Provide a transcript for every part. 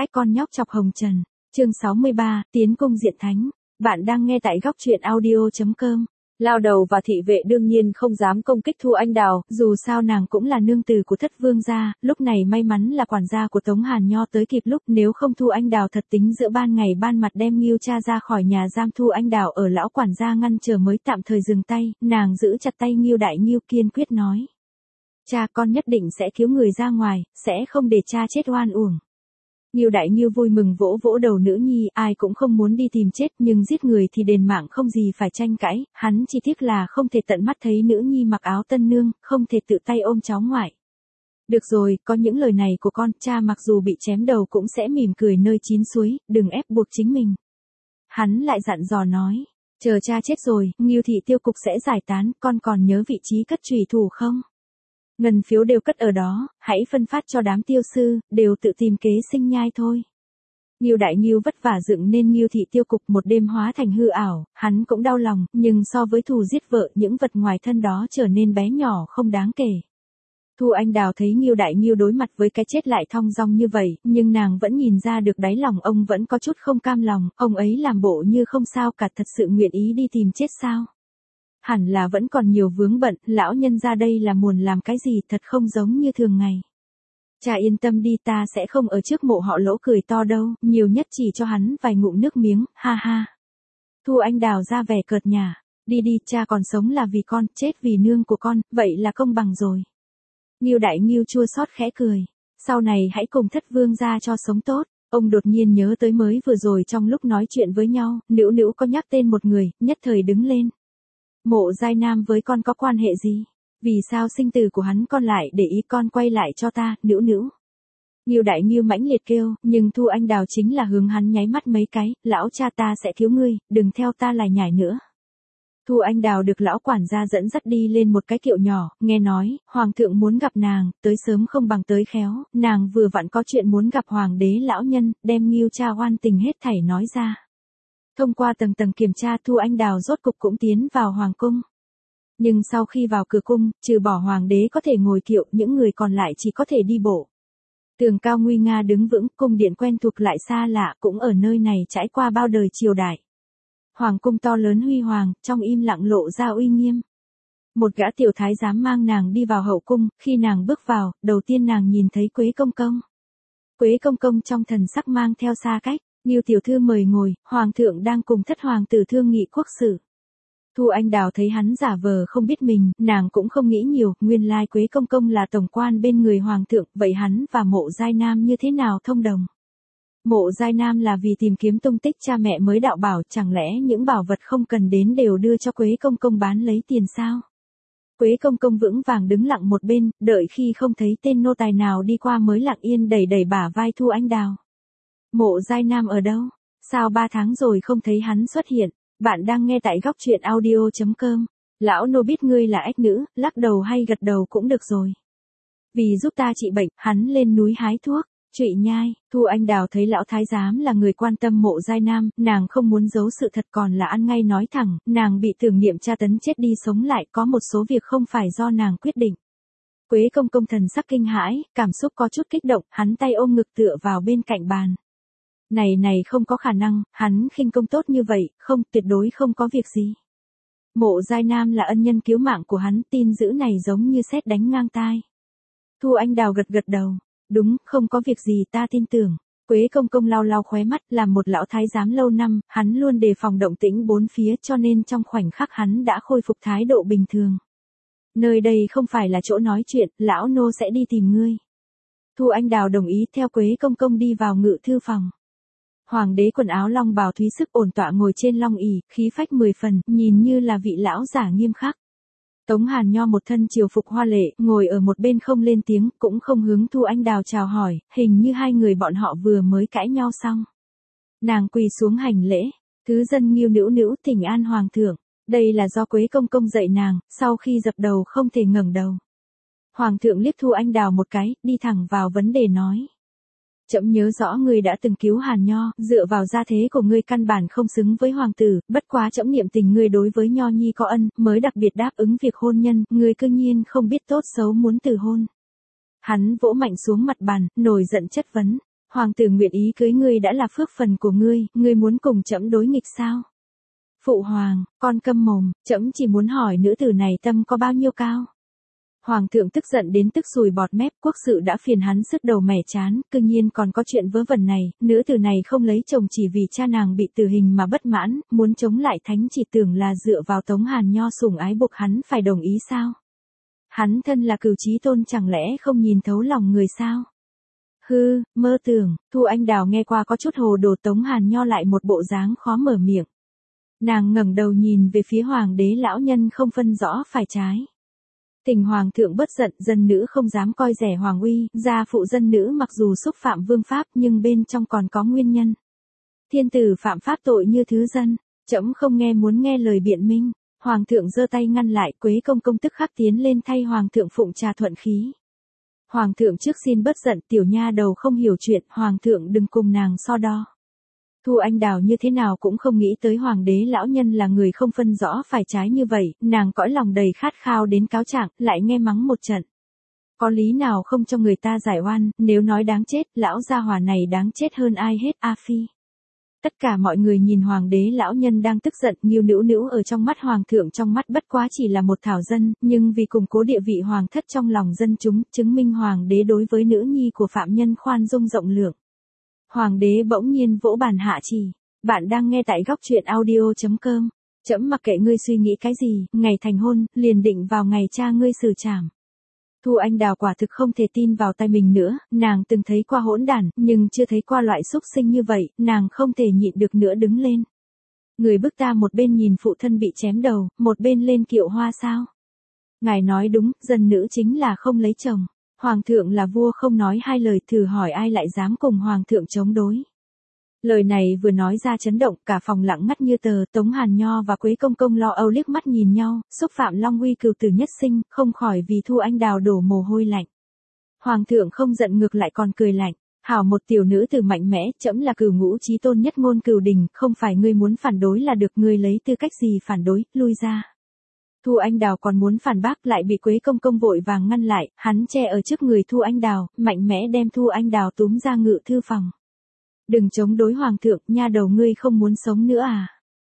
Ách con nhóc chọc hồng trần. Chương 63, Tiến cung diện thánh. Bạn đang nghe tại góc truyện audio.com. Lao đầu và thị vệ đương nhiên không dám công kích Thu Anh Đào, dù sao nàng cũng là nương tử của Thất Vương gia, lúc này may mắn là quản gia của Tống Hàn Nho tới kịp lúc, nếu không Thu Anh Đào thật tính giữa ban ngày ban mặt đem Ngưu cha ra khỏi nhà giam. Thu Anh Đào ở lão quản gia ngăn chờ mới tạm thời dừng tay, nàng giữ chặt tay Ngưu Đại Ngưu kiên quyết nói: "Cha, con nhất định sẽ cứu người ra ngoài, sẽ không để cha chết oan uổng." Ngưu Đại Ngưu vui mừng vỗ vỗ đầu nữ nhi, ai cũng không muốn đi tìm chết, nhưng giết người thì đền mạng không gì phải tranh cãi, hắn chỉ tiếc là không thể tận mắt thấy nữ nhi mặc áo tân nương, không thể tự tay ôm cháu ngoại. "Được rồi, có những lời này của con, cha mặc dù bị chém đầu cũng sẽ mỉm cười nơi chín suối, đừng ép buộc chính mình." Hắn lại dặn dò nói: "Chờ cha chết rồi, Ngưu thị tiêu cục sẽ giải tán, con còn nhớ vị trí cất chùy thủ không? Ngân phiếu đều cất ở đó, hãy phân phát cho đám tiêu sư, đều tự tìm kế sinh nhai thôi." Ngưu Đại Ngưu vất vả dựng nên Ngưu thị tiêu cục một đêm hóa thành hư ảo, hắn cũng đau lòng, nhưng so với thù giết vợ, những vật ngoài thân đó trở nên bé nhỏ không đáng kể. Thu Anh Đào thấy Ngưu Đại Ngưu đối mặt với cái chết lại thong dong như vậy, nhưng nàng vẫn nhìn ra được đáy lòng ông vẫn có chút không cam lòng, ông ấy làm bộ như không sao cả, thật sự nguyện ý đi tìm chết sao? Hẳn là vẫn còn nhiều vướng bận, lão nhân ra đây là muốn làm cái gì, thật không giống như thường ngày. "Cha yên tâm đi, ta sẽ không ở trước mộ họ Lỗ cười to đâu, nhiều nhất chỉ cho hắn vài ngụm nước miếng, ha ha." Thu Anh Đào ra vẻ cợt nhả: "Đi đi, cha còn sống là vì con, chết vì nương của con, vậy là công bằng rồi." Ngưu Đại Ngưu chua xót khẽ cười: "Sau này hãy cùng Thất Vương gia cho sống tốt." Ông đột nhiên nhớ tới mới vừa rồi trong lúc nói chuyện với nhau, Nữu Nữu có nhắc tên một người, nhất thời đứng lên: "Mộ Giai Nam với con có quan hệ gì? Vì sao sinh tử của hắn con lại để ý, con quay lại cho ta, Nữu Nữu." Ngưu Đại Ngưu mãnh liệt kêu, nhưng Thu Anh Đào chính là hướng hắn nháy mắt mấy cái: "Lão cha, ta sẽ cứu ngươi, đừng theo ta lải nhải nữa." Thu Anh Đào được lão quản gia dẫn dắt đi lên một cái kiệu nhỏ, nghe nói, hoàng thượng muốn gặp nàng, tới sớm không bằng tới khéo, nàng vừa vặn có chuyện muốn gặp hoàng đế lão nhân, đem Ngưu cha oan tình hết thảy nói ra. Thông qua tầng tầng kiểm tra, Thu Anh Đào rốt cục cũng tiến vào hoàng cung. Nhưng sau khi vào cửa cung, trừ bỏ hoàng đế có thể ngồi kiệu, những người còn lại chỉ có thể đi bộ. Tường cao nguy nga đứng vững, cung điện quen thuộc lại xa lạ, cũng ở nơi này trải qua bao đời triều đại. Hoàng cung to lớn huy hoàng, trong im lặng lộ ra uy nghiêm. Một gã tiểu thái giám mang nàng đi vào hậu cung, khi nàng bước vào, đầu tiên nàng nhìn thấy Quế công công. Quế công công trong thần sắc mang theo xa cách: "Ngưu tiểu thư mời ngồi, hoàng thượng đang cùng Thất hoàng tử thương nghị quốc sự." Thu Anh Đào thấy hắn giả vờ không biết mình, nàng cũng không nghĩ nhiều, nguyên lai Quế công công là tổng quan bên người hoàng thượng, vậy hắn và Mộ Giai Nam như thế nào thông đồng? Mộ Giai Nam là vì tìm kiếm tung tích cha mẹ mới đạo bảo, chẳng lẽ những bảo vật không cần đến đều đưa cho Quế công công bán lấy tiền sao? Quế công công vững vàng đứng lặng một bên, đợi khi không thấy tên nô tài nào đi qua mới lặng yên đẩy đẩy bả vai Thu Anh Đào: "Mộ Giai Nam ở đâu? Sao 3 tháng rồi không thấy hắn xuất hiện?" Bạn đang nghe tại góc truyện audio.com. "Lão nô biết ngươi là ếch nữ, lắc đầu hay gật đầu cũng được rồi. Vì giúp ta trị bệnh, hắn lên núi hái thuốc." Trụy nhai. Thu Anh Đào thấy lão thái giám là người quan tâm Mộ Giai Nam, nàng không muốn giấu sự thật, còn là ăn ngay nói thẳng, nàng bị tưởng niệm tra tấn chết đi sống lại, có một số việc không phải do nàng quyết định. Quế công công thần sắc kinh hãi, cảm xúc có chút kích động, hắn tay ôm ngực tựa vào bên cạnh bàn. Này không có khả năng, hắn khinh công tốt như vậy, không, tuyệt đối không có việc gì. Mộ Giai Nam là ân nhân cứu mạng của hắn, tin dữ này giống như sét đánh ngang tai. Thu Anh Đào gật gật đầu: "Đúng, không có việc gì, ta tin tưởng." Quế công công lau lau khóe mắt, làm một lão thái giám lâu năm, hắn luôn đề phòng động tĩnh bốn phía, cho nên trong khoảnh khắc hắn đã khôi phục thái độ bình thường. "Nơi đây không phải là chỗ nói chuyện, lão nô sẽ đi tìm ngươi." Thu Anh Đào đồng ý, theo Quế công công đi vào ngự thư phòng. Hoàng đế quần áo long bào thúy sức ổn tọa ngồi trên long ỷ, khí phách 10 phần, nhìn như là vị lão giả nghiêm khắc. Tống Hàn Nho một thân triều phục hoa lệ, ngồi ở một bên không lên tiếng, cũng không hướng Thu Anh Đào chào hỏi, hình như hai người bọn họ vừa mới cãi nhau xong. Nàng quỳ xuống hành lễ: "Thứ dân Ngưu Nữu Nữu thỉnh an hoàng thượng." Đây là do Quế công công dạy nàng, sau khi dập đầu không thể ngẩng đầu. Hoàng thượng liếc Thu Anh Đào một cái, đi thẳng vào vấn đề nói: "Trẫm nhớ rõ ngươi đã từng cứu Hàn Nho, dựa vào gia thế của ngươi căn bản không xứng với hoàng tử, bất quá trẫm niệm tình ngươi đối với Nho nhi có ân, mới đặc biệt đáp ứng việc hôn nhân, ngươi cư nhiên không biết tốt xấu muốn từ hôn." Hắn vỗ mạnh xuống mặt bàn, nổi giận chất vấn: Hoàng tử nguyện ý cưới ngươi đã là phước phần của ngươi muốn cùng trẫm đối nghịch sao? Phụ hoàng, con câm mồm, trẫm chỉ muốn hỏi nữ tử này tâm có bao nhiêu cao? Hoàng thượng tức giận đến tức sùi bọt mép, quốc sự đã phiền hắn sứt đầu mẻ chán, cư nhiên còn có chuyện vớ vẩn này, nữ tử này không lấy chồng chỉ vì cha nàng bị tử hình mà bất mãn, muốn chống lại thánh chỉ tưởng là dựa vào Tống Hàn Nho sủng ái buộc hắn phải đồng ý sao? Hắn thân là cửu chí tôn chẳng lẽ không nhìn thấu lòng người sao? Hư, mơ tưởng, Thu Anh Đào nghe qua có chút hồ đồ. Tống Hàn Nho lại một bộ dáng khó mở miệng. Nàng ngẩng đầu nhìn về phía hoàng đế lão nhân không phân rõ phải trái. Tình hoàng thượng bất giận, dân nữ không dám coi rẻ hoàng uy, gia phụ dân nữ mặc dù xúc phạm vương pháp nhưng bên trong còn có nguyên nhân. Thiên tử phạm pháp tội như thứ dân, trẫm không nghe muốn nghe lời biện minh. Hoàng thượng giơ tay ngăn lại, Quế công công tức khắc tiến lên thay hoàng thượng phụng trà thuận khí. Hoàng thượng trước xin bất giận, tiểu nha đầu không hiểu chuyện, hoàng thượng đừng cùng nàng so đo. Thu Anh Đào như thế nào cũng không nghĩ tới hoàng đế lão nhân là người không phân rõ phải trái như vậy, nàng cõi lòng đầy khát khao đến cáo trạng, lại nghe mắng một trận. Có lý nào không cho người ta giải oan, nếu nói đáng chết, lão gia hỏa này đáng chết hơn ai hết, A Phi. Tất cả mọi người nhìn hoàng đế lão nhân đang tức giận, Ngưu Nữu Nữu ở trong mắt hoàng thượng trong mắt bất quá chỉ là một thảo dân, nhưng vì củng cố địa vị hoàng thất trong lòng dân chúng, chứng minh hoàng đế đối với nữ nhi của phạm nhân khoan dung rộng lượng. Hoàng đế bỗng nhiên vỗ bàn hạ chỉ, bạn đang nghe tại góc truyện audio.com, trẫm mặc kệ ngươi suy nghĩ cái gì, ngày thành hôn, liền định vào ngày cha ngươi xử trảm. Thu Anh Đào quả thực không thể tin vào tay mình nữa, nàng từng thấy qua hỗn đản, nhưng chưa thấy qua loại xúc sinh như vậy, nàng không thể nhịn được nữa đứng lên. Người bức ta một bên nhìn phụ thân bị chém đầu, một bên lên kiệu hoa sao? Ngài nói đúng, dân nữ chính là không lấy chồng. Hoàng thượng là vua không nói hai lời, thử hỏi ai lại dám cùng hoàng thượng chống đối. Lời này vừa nói ra chấn động, cả phòng lặng ngắt như tờ. Tống Hàn Nho và Quế công công lo âu liếc mắt nhìn nhau, xúc phạm long uy cửu tử nhất sinh, không khỏi vì Thu Anh Đào đổ mồ hôi lạnh. Hoàng thượng không giận ngược lại còn cười lạnh, hảo một tiểu nữ tử mạnh mẽ, trẫm là cửu ngũ chí tôn nhất ngôn cửu đình, không phải ngươi muốn phản đối là được, ngươi lấy tư cách gì phản đối, lui ra. Thu Anh Đào còn muốn phản bác lại bị Quế công công vội vàng ngăn lại, hắn che ở trước người Thu Anh Đào, mạnh mẽ đem Thu Anh Đào túm ra ngự thư phòng. Đừng chống đối hoàng thượng, nha đầu ngươi không muốn sống nữa à?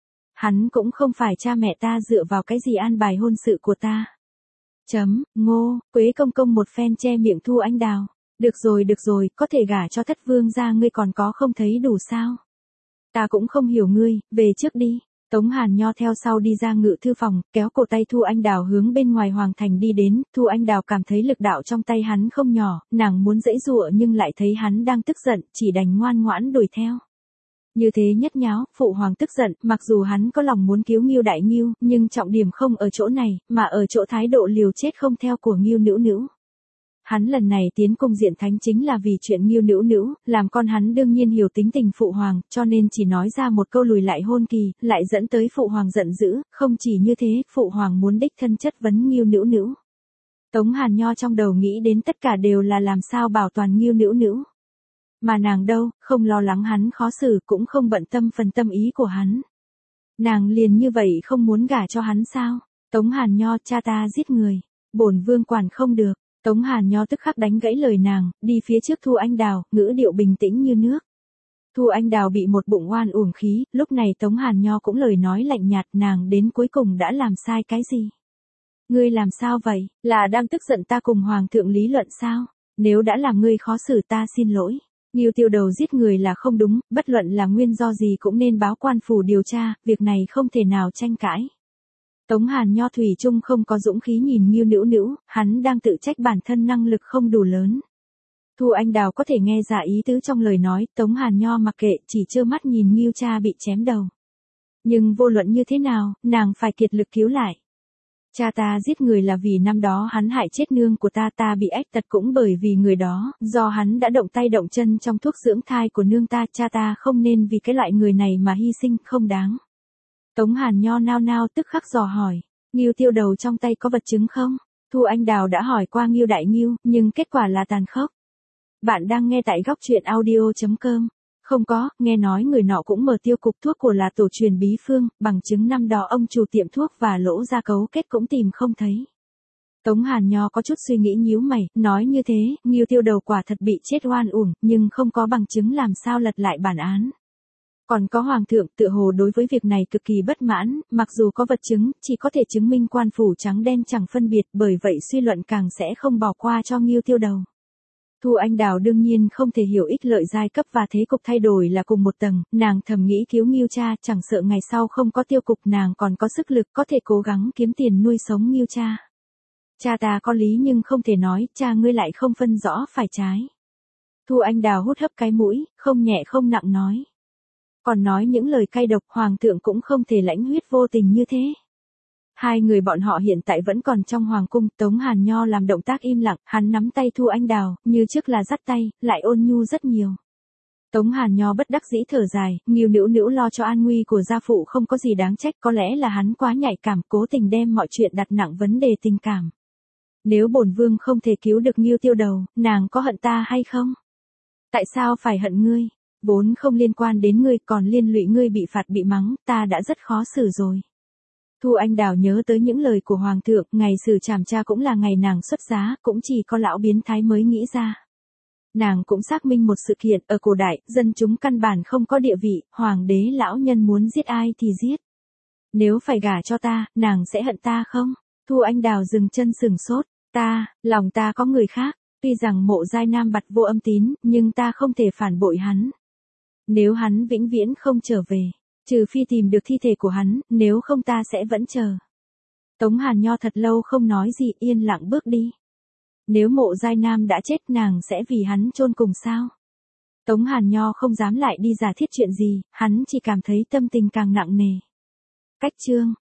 Hắn cũng không phải cha mẹ ta, dựa vào cái gì an bài hôn sự của ta. Ngô, Quế công công một phen che miệng Thu Anh Đào. Được rồi, có thể gả cho thất vương gia, ngươi còn có không thấy đủ sao? Ta cũng không hiểu ngươi, về trước đi. Tống Hàn Nho theo sau đi ra ngự thư phòng, kéo cổ tay Thu Anh Đào hướng bên ngoài hoàng thành đi đến. Thu Anh Đào cảm thấy lực đạo trong tay hắn không nhỏ, nàng muốn giãy giụa nhưng lại thấy hắn đang tức giận, chỉ đành ngoan ngoãn đuổi theo. Như thế nhất nháo, phụ hoàng tức giận, mặc dù hắn có lòng muốn cứu Ngưu Đại Ngưu, nhưng trọng điểm không ở chỗ này, mà ở chỗ thái độ liều chết không theo của Ngưu Nữu Nữu. Hắn lần này tiến cung diện thánh chính là vì chuyện Ngưu Nữu Nữu, làm con hắn đương nhiên hiểu tính tình phụ hoàng, cho nên chỉ nói ra một câu lùi lại hôn kỳ, lại dẫn tới phụ hoàng giận dữ, không chỉ như thế, phụ hoàng muốn đích thân chất vấn Ngưu Nữu Nữu. Tống Hàn Nho trong đầu nghĩ đến tất cả đều là làm sao bảo toàn Ngưu Nữu Nữu. Mà nàng đâu, không lo lắng hắn khó xử, cũng không bận tâm phần tâm ý của hắn. Nàng liền như vậy không muốn gả cho hắn sao? Tống Hàn Nho, cha ta giết người, bổn vương quản không được. Tống Hàn Nho tức khắc đánh gãy lời nàng, đi phía trước Thu Anh Đào, ngữ điệu bình tĩnh như nước. Thu Anh Đào bị một bụng oan uổng khí, lúc này Tống Hàn Nho cũng lời nói lạnh nhạt, nàng đến cuối cùng đã làm sai cái gì? Ngươi làm sao vậy, là đang tức giận ta cùng hoàng thượng lý luận sao? Nếu đã làm ngươi khó xử ta xin lỗi. Ngưu Tiêu Đầu giết người là không đúng, bất luận là nguyên do gì cũng nên báo quan phủ điều tra, việc này không thể nào tranh cãi. Tống Hàn Nho thủy chung không có dũng khí nhìn Ngưu Nữu Nữu, hắn đang tự trách bản thân năng lực không đủ lớn. Thu Anh Đào có thể nghe ra ý tứ trong lời nói, Tống Hàn Nho mặc kệ, chỉ trơ mắt nhìn Ngưu cha bị chém đầu. Nhưng vô luận như thế nào, nàng phải kiệt lực cứu lại. Cha ta giết người là vì năm đó hắn hại chết nương của ta, ta bị ách tật cũng bởi vì người đó, do hắn đã động tay động chân trong thuốc dưỡng thai của nương ta, cha ta không nên vì cái loại người này mà hy sinh, không đáng. Tống Hàn Nho nao nao tức khắc dò hỏi, Ngưu Tiêu Đầu trong tay có vật chứng không? Thu Anh Đào đã hỏi qua Ngưu Đại Ngưu, nhưng kết quả là tàn khốc. Bạn đang nghe tại góc truyện audio.com. Không có, nghe nói người nọ cũng mở tiêu cục thuốc của là tổ truyền bí phương, bằng chứng năm đó ông chủ tiệm thuốc và Lỗ Gia cấu kết cũng tìm không thấy. Tống Hàn Nho có chút suy nghĩ nhíu mày, nói như thế, Ngưu Tiêu Đầu quả thật bị chết oan uổng, nhưng không có bằng chứng làm sao lật lại bản án. Còn có hoàng thượng tựa hồ đối với việc này cực kỳ bất mãn, mặc dù có vật chứng, chỉ có thể chứng minh quan phủ trắng đen chẳng phân biệt, bởi vậy suy luận càng sẽ không bỏ qua cho Ngưu Tiêu Đầu. Thu Anh Đào đương nhiên không thể hiểu ích lợi giai cấp và thế cục thay đổi là cùng một tầng, nàng thầm nghĩ cứu Ngưu cha, chẳng sợ ngày sau không có tiêu cục nàng còn có sức lực có thể cố gắng kiếm tiền nuôi sống Ngưu cha. Cha ta có lý nhưng không thể nói, cha ngươi lại không phân rõ phải trái. Thu Anh Đào hút hấp cái mũi, không nhẹ không nặng nói. Còn nói những lời cay độc, hoàng thượng cũng không thể lãnh huyết vô tình như thế. Hai người bọn họ hiện tại vẫn còn trong hoàng cung, Tống Hàn Nho làm động tác im lặng, hắn nắm tay Thu Anh Đào, như trước là dắt tay, lại ôn nhu rất nhiều. Tống Hàn Nho bất đắc dĩ thở dài, Ngưu Nữu Nữu lo cho an nguy của gia phụ không có gì đáng trách, có lẽ là hắn quá nhạy cảm, cố tình đem mọi chuyện đặt nặng vấn đề tình cảm. Nếu bổn vương không thể cứu được Ngưu Tiêu Đầu, nàng có hận ta hay không? Tại sao phải hận ngươi? Vốn không liên quan đến ngươi, còn liên lụy ngươi bị phạt bị mắng, ta đã rất khó xử rồi. Thu Anh Đào nhớ tới những lời của hoàng thượng, ngày xử trảm cha cũng là ngày nàng xuất giá, cũng chỉ có lão biến thái mới nghĩ ra. Nàng cũng xác minh một sự kiện, ở cổ đại, dân chúng căn bản không có địa vị, hoàng đế lão nhân muốn giết ai thì giết. Nếu phải gả cho ta, nàng sẽ hận ta không? Thu Anh Đào dừng chân sừng sốt, lòng ta có người khác, tuy rằng Mộ Giai Nam bặt vô âm tín, nhưng ta không thể phản bội hắn. Nếu hắn vĩnh viễn không trở về, trừ phi tìm được thi thể của hắn, nếu không ta sẽ vẫn chờ. Tống Hàn Nho thật lâu không nói gì, yên lặng bước đi. Nếu Mộ Giai Nam đã chết nàng sẽ vì hắn chôn cùng sao? Tống Hàn Nho không dám lại đi giả thiết chuyện gì, hắn chỉ cảm thấy tâm tình càng nặng nề. Cách chương